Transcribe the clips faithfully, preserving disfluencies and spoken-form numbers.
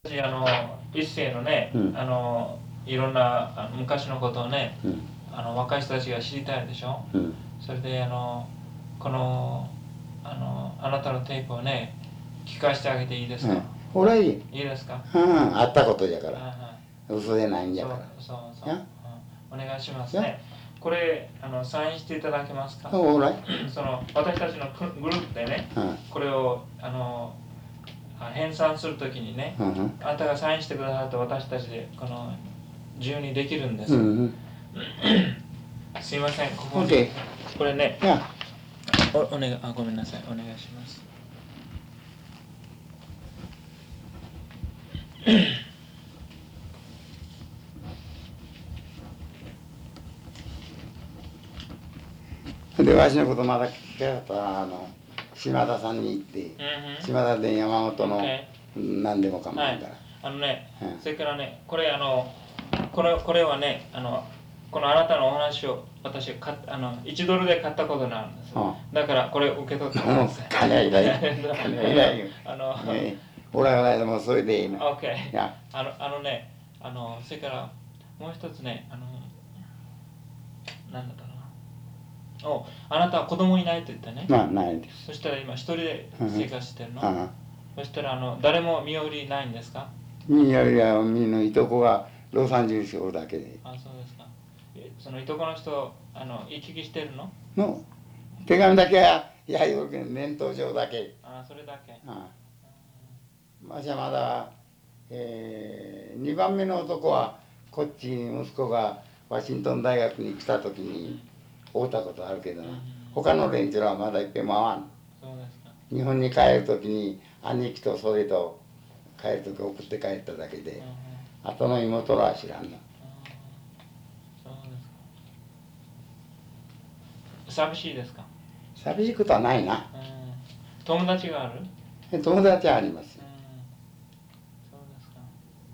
あの一世のね、 うん、 あのいろんなあの昔のことをね、 うん、 あの若い人たちが知りたいでしょ、 うん、 それであのこのあのあなたのテープをね聞かせてあげていいですか、 うん、ほらいい、 いいですか、 うん、あったことじゃから、 はいはい、 嘘でないんじゃから、 そうそうそう、 やうん、お願いしますね。これあのサインしていただけますか。 ほらいその私たちのグループでね、 うん、 これをあの編纂するときにね、 うん、 あなたがサインしてくださると私たちでこの自由にできるんです、 うん、 すいません、ここに、 OK、 これね、 やおお願いあごめんなさい、お願いします。 で、わしのことまだ聞きたかったら、あの、島田さんに行って、 うん、 島田で山本の OK、 何でも構わはい、 んから。 あのね、 うん、 それからね、これあのこれこれはね、あのこのあなたのお話を私かあのいちドルで買ったことなんです、うん、だからこれ受け取ってください。 金いらい金いらいよあの、 ね、俺はもうそれでいいの。 OK、あのあのね、あのそれからもう一つね、あのなんだったかな、おあなたは子供いないと言ったね。 まあないです。 そしたら今一人で生活してるの、 うんうん、 そしたらあの誰も身寄りないんですか。 身寄りはみのいとこがロサンゼルスおるだけで。 あ、そうですか。そのいとこの人あの行き来してるのの手紙だけはやよけん念頭上だけ。 あ、それだけ。 ああ、わしはまだ、えー、にばんめの男はこっちに息子がワシントン大学に来た時に会うたことあるけどな、うん、他の連中はまだいっぺん回ん。 そうですか。 日本に帰る時に兄貴とそれと帰る時送って帰っただけで、うん、後の妹らは知らんの。 寂しいですか。 寂しいことはないな、うん、 友達がある。 友達はあります、うん、 そうですか。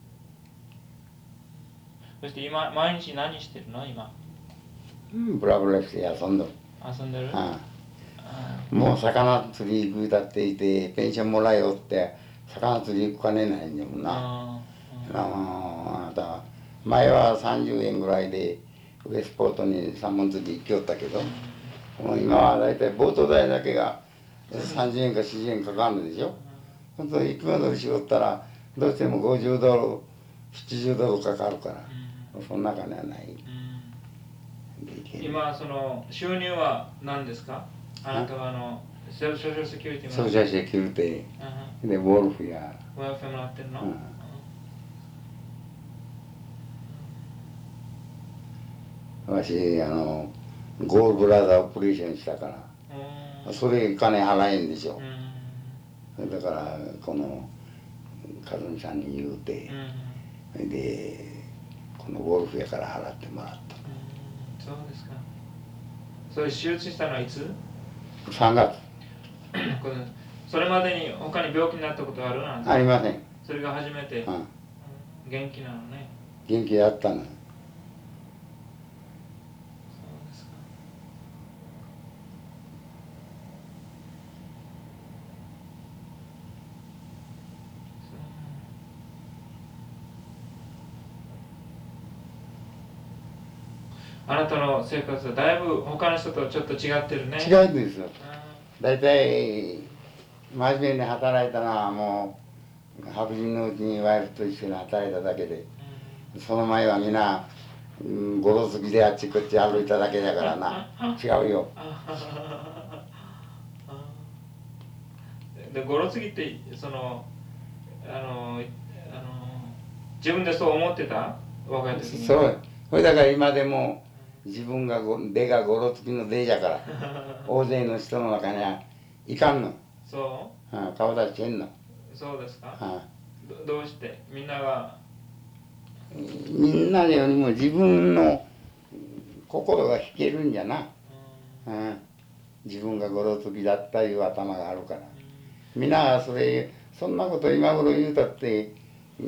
そして今毎日何してるの今。 うん、ブラブラして遊んでる。 遊んでる、 ああ、もう魚釣り行くだっていてペンションもらえよって魚釣り行く金ないんだもんな。ああ、あなた前はさんじゅうえんぐらいでウエスポートに三本釣り行きよったけど、もう今はだいたいボート代だけがさんじゅうえんかよんじゅうえんかかるんでしょ。本当にいくまでしよったらどうしてもごじゅうドルななじゅうドルかかるから、そんな金はない。 今その収入は何ですか。あなたはあのソーシャルセキュリティもソーシャルセキュリティでウォルフやウェルフェアもらってるの、 うん、わしあのゴールブラザーオペレーションしたから、それ金払えんでしょ、うん、だからこの和美さんに言うて、うん、でこのゴルフやから払ってもらった、うん、 そうですか。それ手術したのはいつ。 さんがつそれまでに他に病気になったことあるなんて。 ありません。 それが初めて、うん、元気なのね。 元気だったの。 あなたの生活はだいぶ他の人とちょっと違ってるね。 違うんですよ。だいたい真面目に働いたのはもう白人のうちにワイルと一緒に働いただけで、うん、その前はみんなゴロつきであっちこっち歩いただけだからな。違うよ。 でゴロつきってそのあのあの自分でそう思ってた若い時に。 そう。それだから今でも自分が出がゴロつきの出じゃから大勢の人の中にはいかんの。 そう、 はあ、顔出してんの。 そうですか、はあ、 ど, どうしてみんなはみんなよりも自分の心が弾けるんじゃな、うん、自分がゴロつきだったいう頭があるから、うん、みんなそれそんなこと今頃言うたって、うん、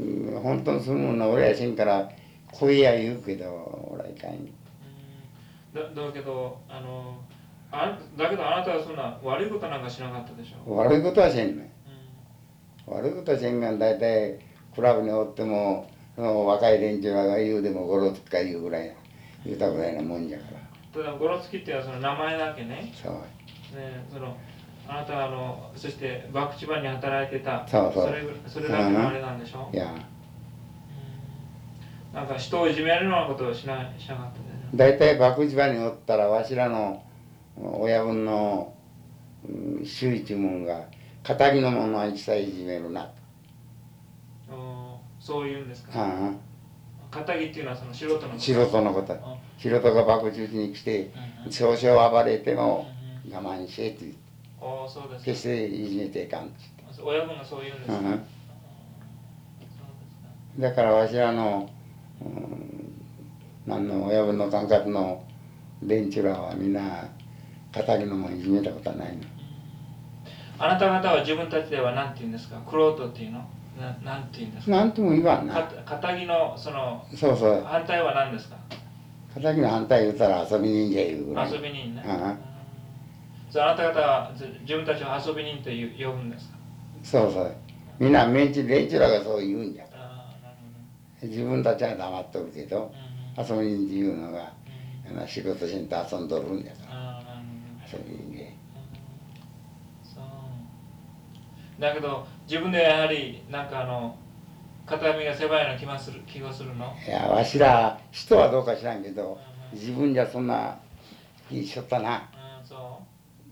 本当にするもんな俺やしんから声や言うけど俺はいかんよ。 だだけどあのあだけどあなたはそんな悪いことなんかしなかったでしょ。 悪いことはせんね、うん、悪いことはせんがだいたいクラブにおってもその若い連中が言うでもゴロつきか言うぐらいな言うたぐらいなもんじゃから。 ただゴロつきっていうのはその名前だけね。 そう。 ね、そのあなたはあのそして博打場に働いてた。 そうそう。 それそれだけのあれなんでしょ。 いや。 なんか人をいじめるようなことをしなしなかったでね。 大体博打場におったらわしらの親分の周囲注文が仇の者は一切いじめるなと。 そういうんですか。 ああ。 仇っていうのはその素人のこと。 素人のこと。素人が博打に来て少々暴れても我慢しえと言って。 ああ、そうですか。 決していじめていかんって。 親分がそう言うんですか。うん、 だからわしらの、うん、何の親分の感覚の連中らはみんな仇のもんいじめたことはないの。 あなた方は自分たちでは何て言うんですか。クロートっていうのななんて言うんですか。 なんとも言わんな。 仇のそのそうそう反対は何ですか。 仇の反対言うたら遊び人じゃ言うぐらい。 遊び人ね。 ああ、 じゃああなた方は自分たちを遊び人と呼ぶんですか。 そうそう。みんな連中らがそう言うんじゃから。 ああ、なるほど。 自分たちは黙っとるけど、うん、遊び人っていうのが、うん、仕事しんと遊んどるんだから。ああ、なるほど。遊び人で。 だけど自分でやはりなんかあの肩身が狭いような気がする気がするの。 いやわしら人はどうか知らんけど、うん、自分じゃそんな気しとったな。 うん、そう。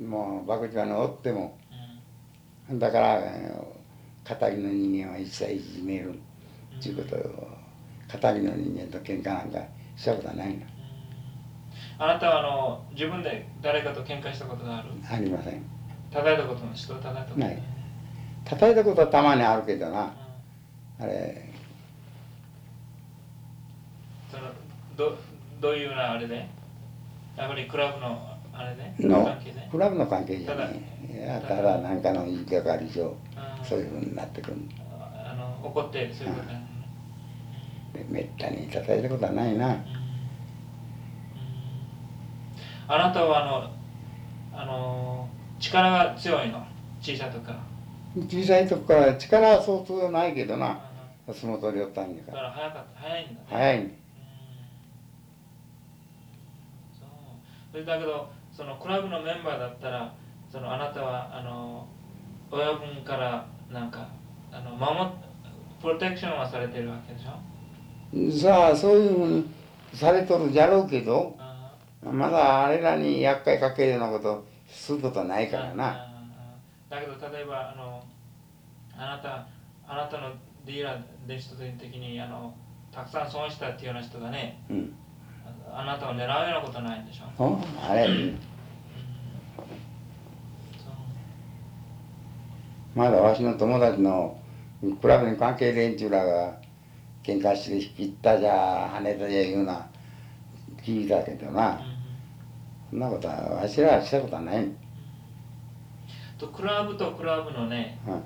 もう博打場におっても、うん、だから肩身の人間は一切いじめるっていうことを、肩身の人間と喧嘩なんかしたことはないの。うん、 あなたはあの自分で誰かと喧嘩したことがある？ ありません。 叩いたことの人を叩いたことない。叩いたことはたまにあるけどな、うん、あれそのどどういうようなあれでやっぱりクラブのあれでの関係でクラブの関係じゃないいやただ何かの言いがかり上、うん、そういうふうになってくる。 あの怒ってそういうことやるのね、 うん、めったに叩いたことはないな、うんうん、 あなたはあのあの力が強いの小さい時から小さい時から力は相当ないけどな、うん、相撲取りよったんやから。 だから早かった早いんだね。 早い、うん、 そうそれだけどそのクラブのメンバーだったらそのあなたはあの親分からなんかあの守っプロテクションはされてるわけでしょ。 さあそういうふうにされとるじゃろうけど、まだあれらに厄介かけるようなことすることはないからな。 だけど例えばあのあなたあなたのディーラーで人的にあのたくさん損したっていうような人がね、うん、あなたを狙うようなことないんでしょ。 あれ、うん、まだわしの友達のクラブに関係連中らが喧嘩して引き入ったじゃ跳ねたじゃいうな聞いたけどな、うん、そんなことはわしらはしたことはない。 とクラブとクラブのね、うん、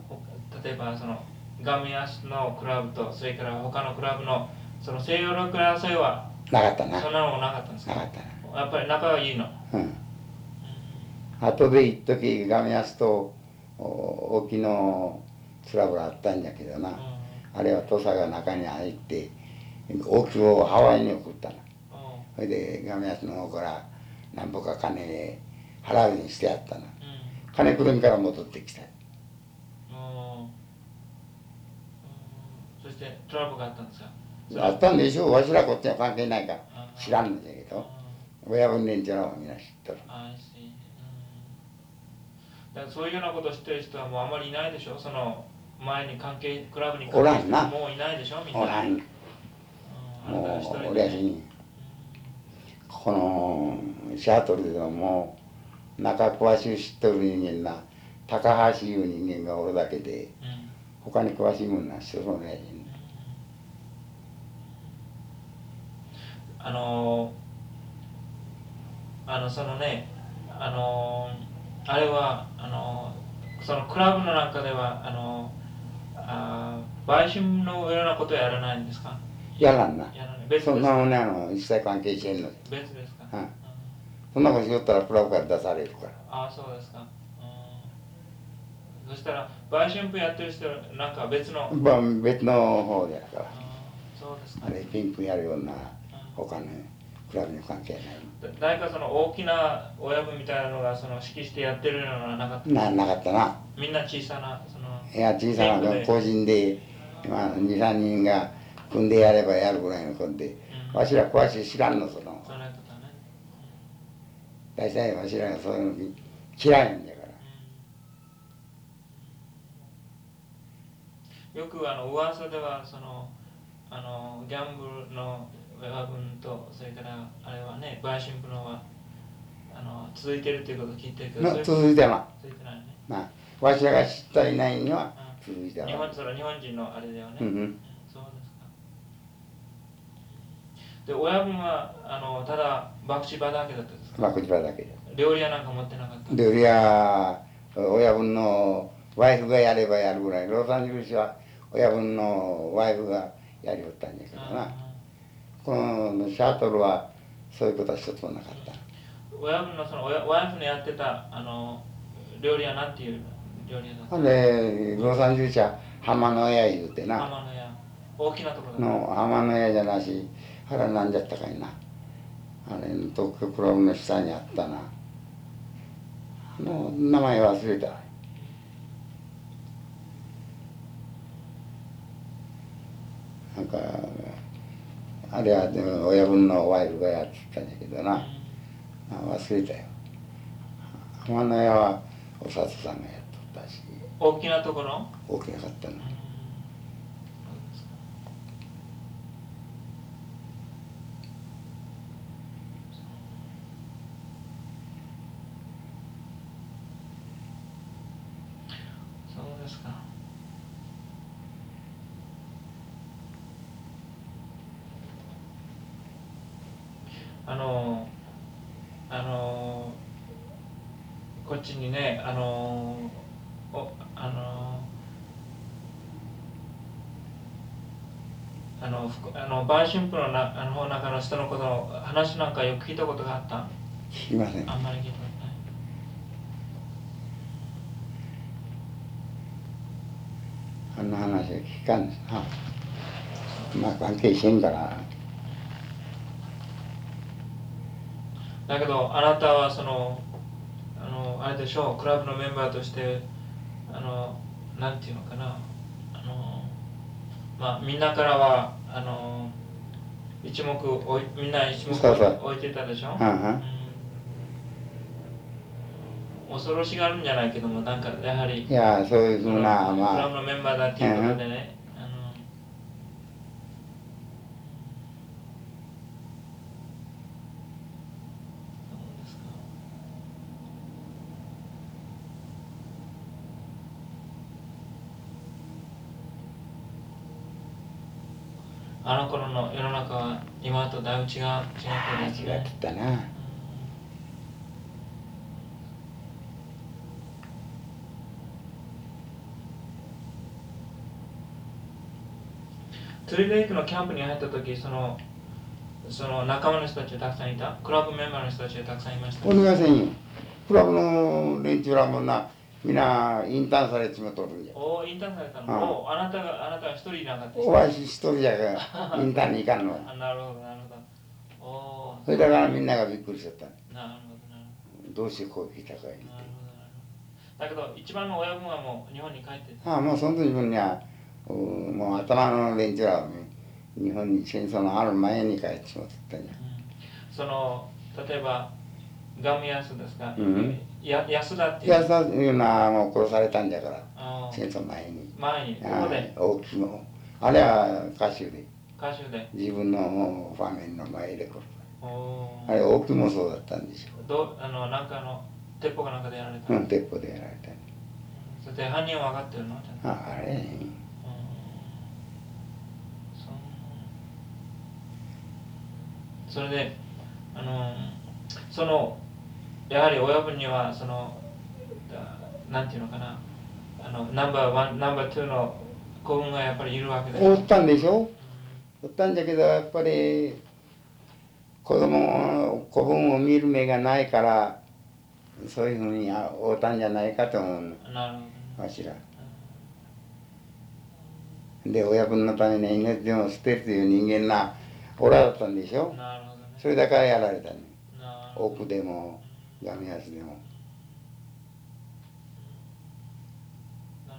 例えばそのガミアスのクラブとそれから他のクラブのその西洋力争いはなかったな。 そんなのもなかったんですか。 なかったな。 やっぱり仲はいいの。うん。 後で一時ガミアスと沖のトラブルあったんだけどな、うん、あれは土佐が中に入って沖をハワイに送ったの。それでガミアスの方から何ぼか金払うようにしてやったの。うん、金くるみから戻ってきた。 そしてトラブルがあったんですか。 あったんでしょう。わしらこっちは関係ないから知らんのだけど、親分連中らはみんな知っとる。 ああ、だからそういうようなことを知ってる人はもうあまりいないでしょ。その前に関係クラブに関係してる人もういないでしょ。みんなおらん。もう俺やしこのシャトルでも中詳しい知っとる人間な高橋いう人間がおるだけで、うん、他に詳しいもんな人そのやしね。 あのあのそのねあのあれはあのそのクラブの中ではあのあ売春のようなことはやらないんですか。 やらんな。 やらない。別そんなもんね、あの一切関係してんの。 別ですか。 うん、そんなことしよったらクラブから出されるから。 ああ、そうですか。 そしたら売春婦やってる人なんか別のまあ別の方でやから。 そうですか。 あれピンクやるようなお金クラブに関係ない。 誰かその大きな親分みたいなのがその指揮してやってるのはなかった。 ななかったな。 みんな小さなその。 いや小さな個人で、まあ、にさんにんが組んでやればやるぐらいのことで、うん、わしら詳しい知らんのその。 そんなことね。 大体わしらがそういうの嫌いんだから。 うん、よくあの噂ではそのあのギャンブルの親分とそれからあれはね売春婦のはあの続いてるということを聞いてるけど、 続いてない。 続いてないね。 なわしらが知っていないには続いてない。 日本それ日本人のあれだよね。 うんうん、 そうですか。で親分はあのただ博打場だけだったんですか。 博打場だけで。 料理屋なんか持ってなかった。 料理屋親分のワイフがやればやるぐらい。ロサンゼルスは親分のワイフがやりよったんだけどな。このシャトルはそういうことは一つもなかった。 親分のそのワイフのやってたあの料理屋なんていう料理屋だった。 でロサンゼルスは浜の屋言うてな。 浜の屋。大きなところだ。 の浜の屋じゃなし、あれなんじゃったかいな。あれの東京クラブの下にあったな。あの名前忘れた。なんかあれは親分のワイフがやってたんだけどな、うん、忘れたよ。浜の屋はお里さんがやっとったし。 大きなところ？ 大きなかったな。 そうですか。あのあのこっちにねあのおあのあのあの売春婦のなあの中の人のことの話なんかよく聞いたことがあった？ 聞きません。 あんまり聞いたことない。 あんな話は聞かんですな。まあ関係してんから。 だけどあなたはそのあのあれでしょう、クラブのメンバーとしてあのなんていうのかな、あのまあみんなからはあの一目おいみんな一目置いてたでしょ。 うんうん、 恐ろしがるんじゃないけども、なんかやはりいやそういうふうな、まあ、 クラブのメンバーだっていうことでね、うん、あのそうですか。あの頃の世の中は今とだいぶ違う違ってですね。 違ってたな。 トゥリーレイクのキャンプに入った時、そのその仲間の人たちがたくさんいた？クラブメンバーの人たちがたくさんいました？ お願いせんよ。クラブの連中らもな、みんなインターンされてもとるんじゃ。 おお、インターンされたの？おお、あなたがあなたが一人いなかった？ おわし一人じゃがインターンに行かんの。 あ、なるほどなるほど。おお。 それだからみんながびっくりしちゃった。 なるほどなるほど。どうしてこう来たか言って。 だけど一番の親分はもう日本に帰ってた。 ああ、もうその時分にはもう頭の連中は日本に戦争のある前に帰ってしまったんじゃ、 うん、その例えばガムヤスですか、 うん、 や安田っていう安田いうのはもう殺されたんだから戦争前に前にここで大きいのあれは歌手で歌手で自分のファミリーの前で殺さおあれ大きいもそうだったんでしょう。 どあのなんかの鉄砲かなんかでやられた、 うん、鉄砲でやられた。 それで犯人は分かってるの？ ああれ、 それであのそのやはり親分にはそのなんていうのかな、あのナンバーワンナンバーツーの子分がやっぱりいるわけです。 おったんでしょ。おったんだけどやっぱり子供子分を見る目がないからそういうふうにおったんじゃないかと思う。 なるほわしら。で親分のために命でも捨てるという人間なオラだったんでしょ。 なるほどね。 それだからやられたね。 なるほど。 奥でもガミハスでも。 なる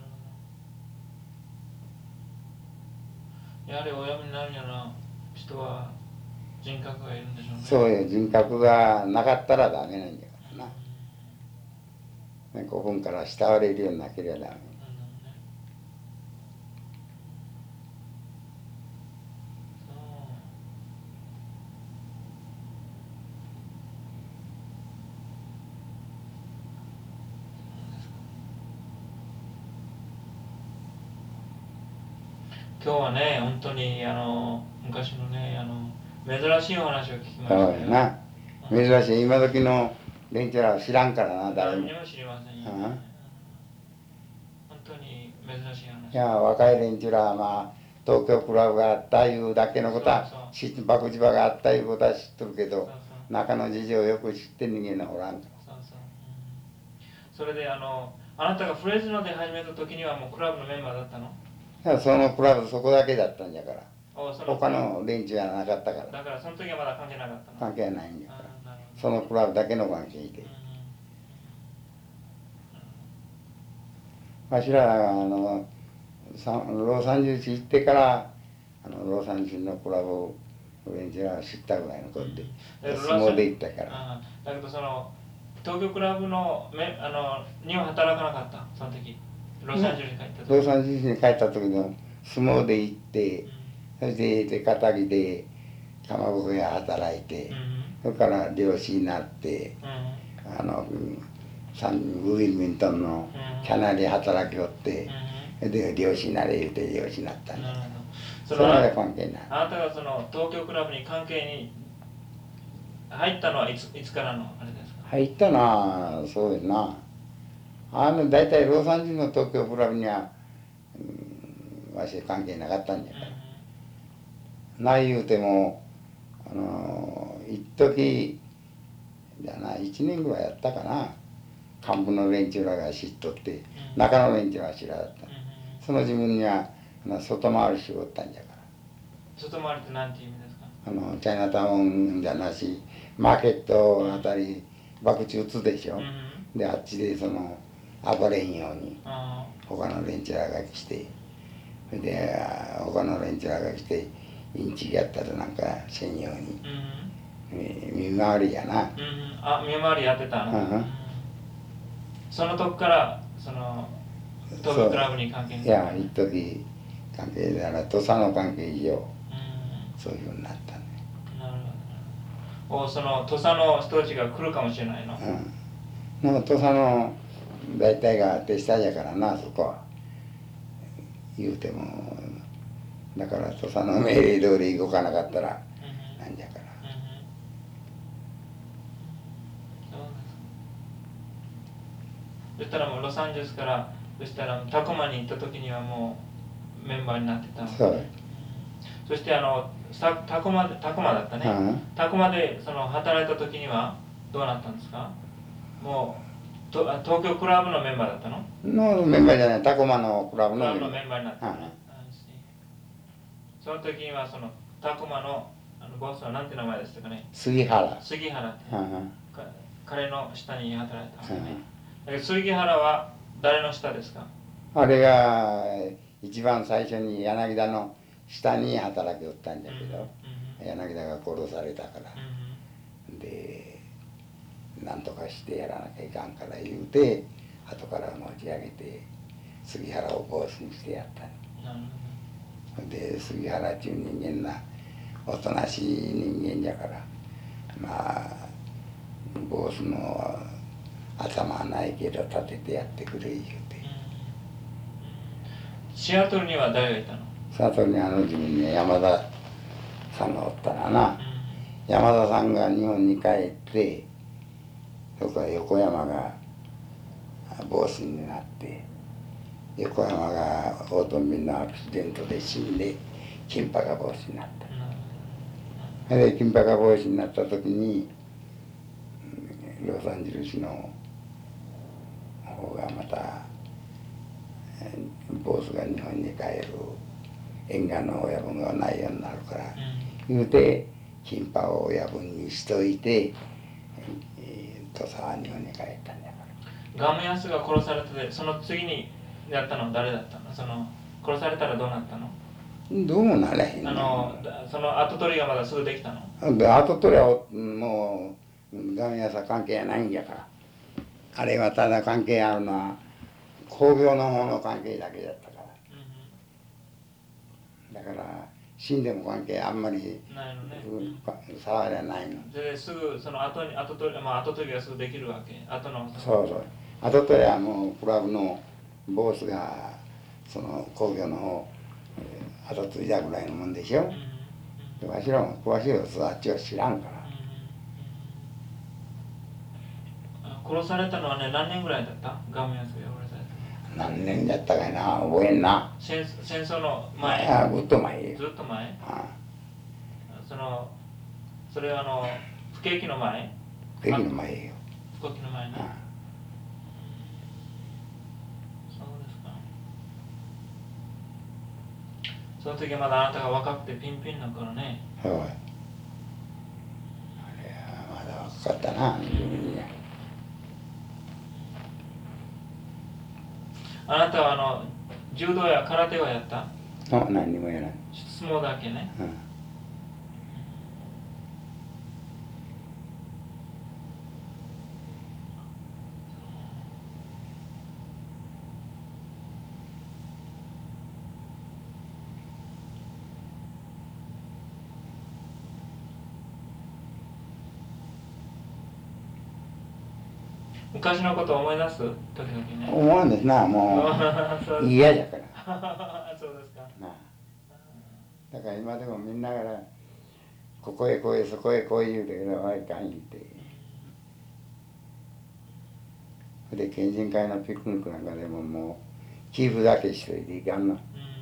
ほど。やはり親分になるような人は人格がいるんでしょうね。 そういう人格がなかったらダメなんだからな。ね、古墳から慕われるようになければダメ。 今日はね、本当にあの昔のね、あの珍しいお話を聞きましたそうよ。 やな。珍しい。今時の連中らは知らんからな、誰も。 誰にも知りませんよ、ね。本当に珍しい話。 いや、若い連中らはまあ、東京クラブがあったいうだけのことは、博打場があったいうことは知っとるけど、そうそう中の事情をよく知ってる人間はおらんから。 そうそう、うん、それであの、あなたがフレズノで始めた時にはもうクラブのメンバーだったの？ そのクラブそこだけだったんじゃから。 他の連中はなかったから。 だからその時はまだ関係なかったの？ 関係ないんだから。そのクラブだけの関係で。わしらあのロサンゼルス行ってからあのロサンゼルスのクラブを連中は知ったぐらいのことで、相撲で行ったから。 だけどその東京クラブのめあのには働かなかったその時。ロサンゼルスに帰った時。 ロサンゼルスに帰った時の相撲で行って、そして手敵でかまぼこ屋働いて、うん、それから漁師になって、うん、あのサンウィルミントンのキャナリ働きよって、うん、で漁師になれ言うて漁師になったんだ。それまで関係ない。 あなたがその東京クラブに関係に入ったのはいついつからのあれですか？ 入ったのはそうですな。あの大体ロサンゼルスの東京クラブには、うん、わし関係なかったんじゃから。うん、ない言うてもあの一時じゃないちねんぐらいやったかな。幹部の連中らが知っとって、うん、中の連中は知らだった。うん、その自分には外回りしおったんじゃから。 外回りって何ていう意味ですか？ あのチャイナタウンじゃなしマーケットあたり博打打つでしょ。うん、であっちでその暴れんように他の連中らが来て、それで他の連中らが来てインチキやったらなんかせんように、うん、見回りやな。うん、 あ、見回りやってたの。うん、その時からその東京クラブに関係いや一時関係だから土佐の関係以上、うん、そういうふうになったね。 なるほど。おその土佐の人たちが来るかもしれないの。 うん、土佐の大体が手下じゃからなそこは言うてもだから土佐の命令通り動かなかったらなんじゃから。 そしたらもうロサンゼルスからそしたらタコマに行った時にはもうメンバーになってた。 そう。 そしてあのタコマでタコマだったね。うん、タコマでその働いた時にはどうなったんですか？もうと東京クラブのメンバーだったの？ のメンバーじゃない、タコマのクラブのメンバーになったのね。その時にはそのタコマのあのボスは何て名前でしたかね？ 杉原。 杉原って、うん、彼の下に働いたんですね。だけど杉原は誰の下ですか？ あれが一番最初に柳田の下に働きおったんだけど、うんうん、柳田が殺されたから、うんうん、でなんとかしてやらなきゃいかんから言うて後から持ち上げて杉原をボスにしてやった、うん、で杉原っていう人間なおとなしい人間じゃからまあボスの頭はないけど立ててやってくれ言うて、 うん、シアトルには誰がいたの？ シアトルにあの自分に山田さんがおったらな、うん、山田さんが日本に帰ってそこから横山がボスになって横山がオートミルのアクシデントで死んで金パがボスになった、うん、で金パがボスになった時にロサンゼルスの方がまたボスが日本に帰る沿岸の親分がないようになるから、 うん、 言うて金パを親分にしといて土佐は日本に帰ったんだから。 ガムヤスが殺されてて、その次にやったのは誰だったの？その殺されたらどうなったの？ どうもなれへんねん。 あのその跡取りがまだすぐできたの？ 跡取りはもうガムヤスは関係ないんやから。あれはただ関係あるのは工業の方の関係だけだったから、うん、だから死んでも関係あんまりないのね、 騒いでないのですぐその後に跡取り、まあ、跡取りがすぐできるわけ。後のそうそう、跡取りはもうクラブのボスがその工業の方後継いだぐらいのもんでしょ、うん、わしらも詳しいことあっちは知らんから、 うん、殺されたのはね何年ぐらいだった？ガムヤスが殺された何年だったかいな、覚えんな。 戦戦争の前？ ああ、ずっと前よ。 ずっと前？ ああ、 そのそれはあの不景気の前？ 不景気の前よ。 不景気の前ね。ああ、そうですか。その時まだあなたが若くてピンピンだからね。 はい。あれはまだ若かったな、自分には。 あなたはあの柔道や空手はやった？ あ、何にもやらない。 相撲だけね。うん、昔のことを思い出す時々ね。 思うんですな、もう嫌だから。 そうですか。 なあ、だから今でもみんなからここへこへそこへこう言うてけど、あいかん言うて。で県人会のピクニックなんかでももう寄付だけしといていかんの。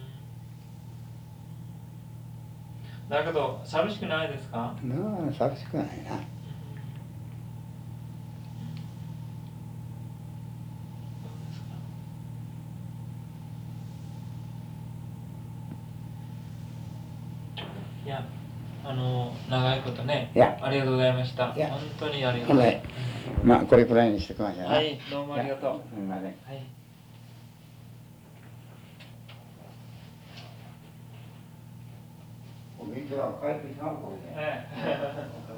だけど寂しくないですか？ なあ、寂しくないな。 いや、あの長いことね、 いやありがとうございました。本当にありがとうございます。 まあこれくらいにしてきましょう。 はい、どうもありがとう。 すみません。はい。お勉強は帰ってきたのこれで。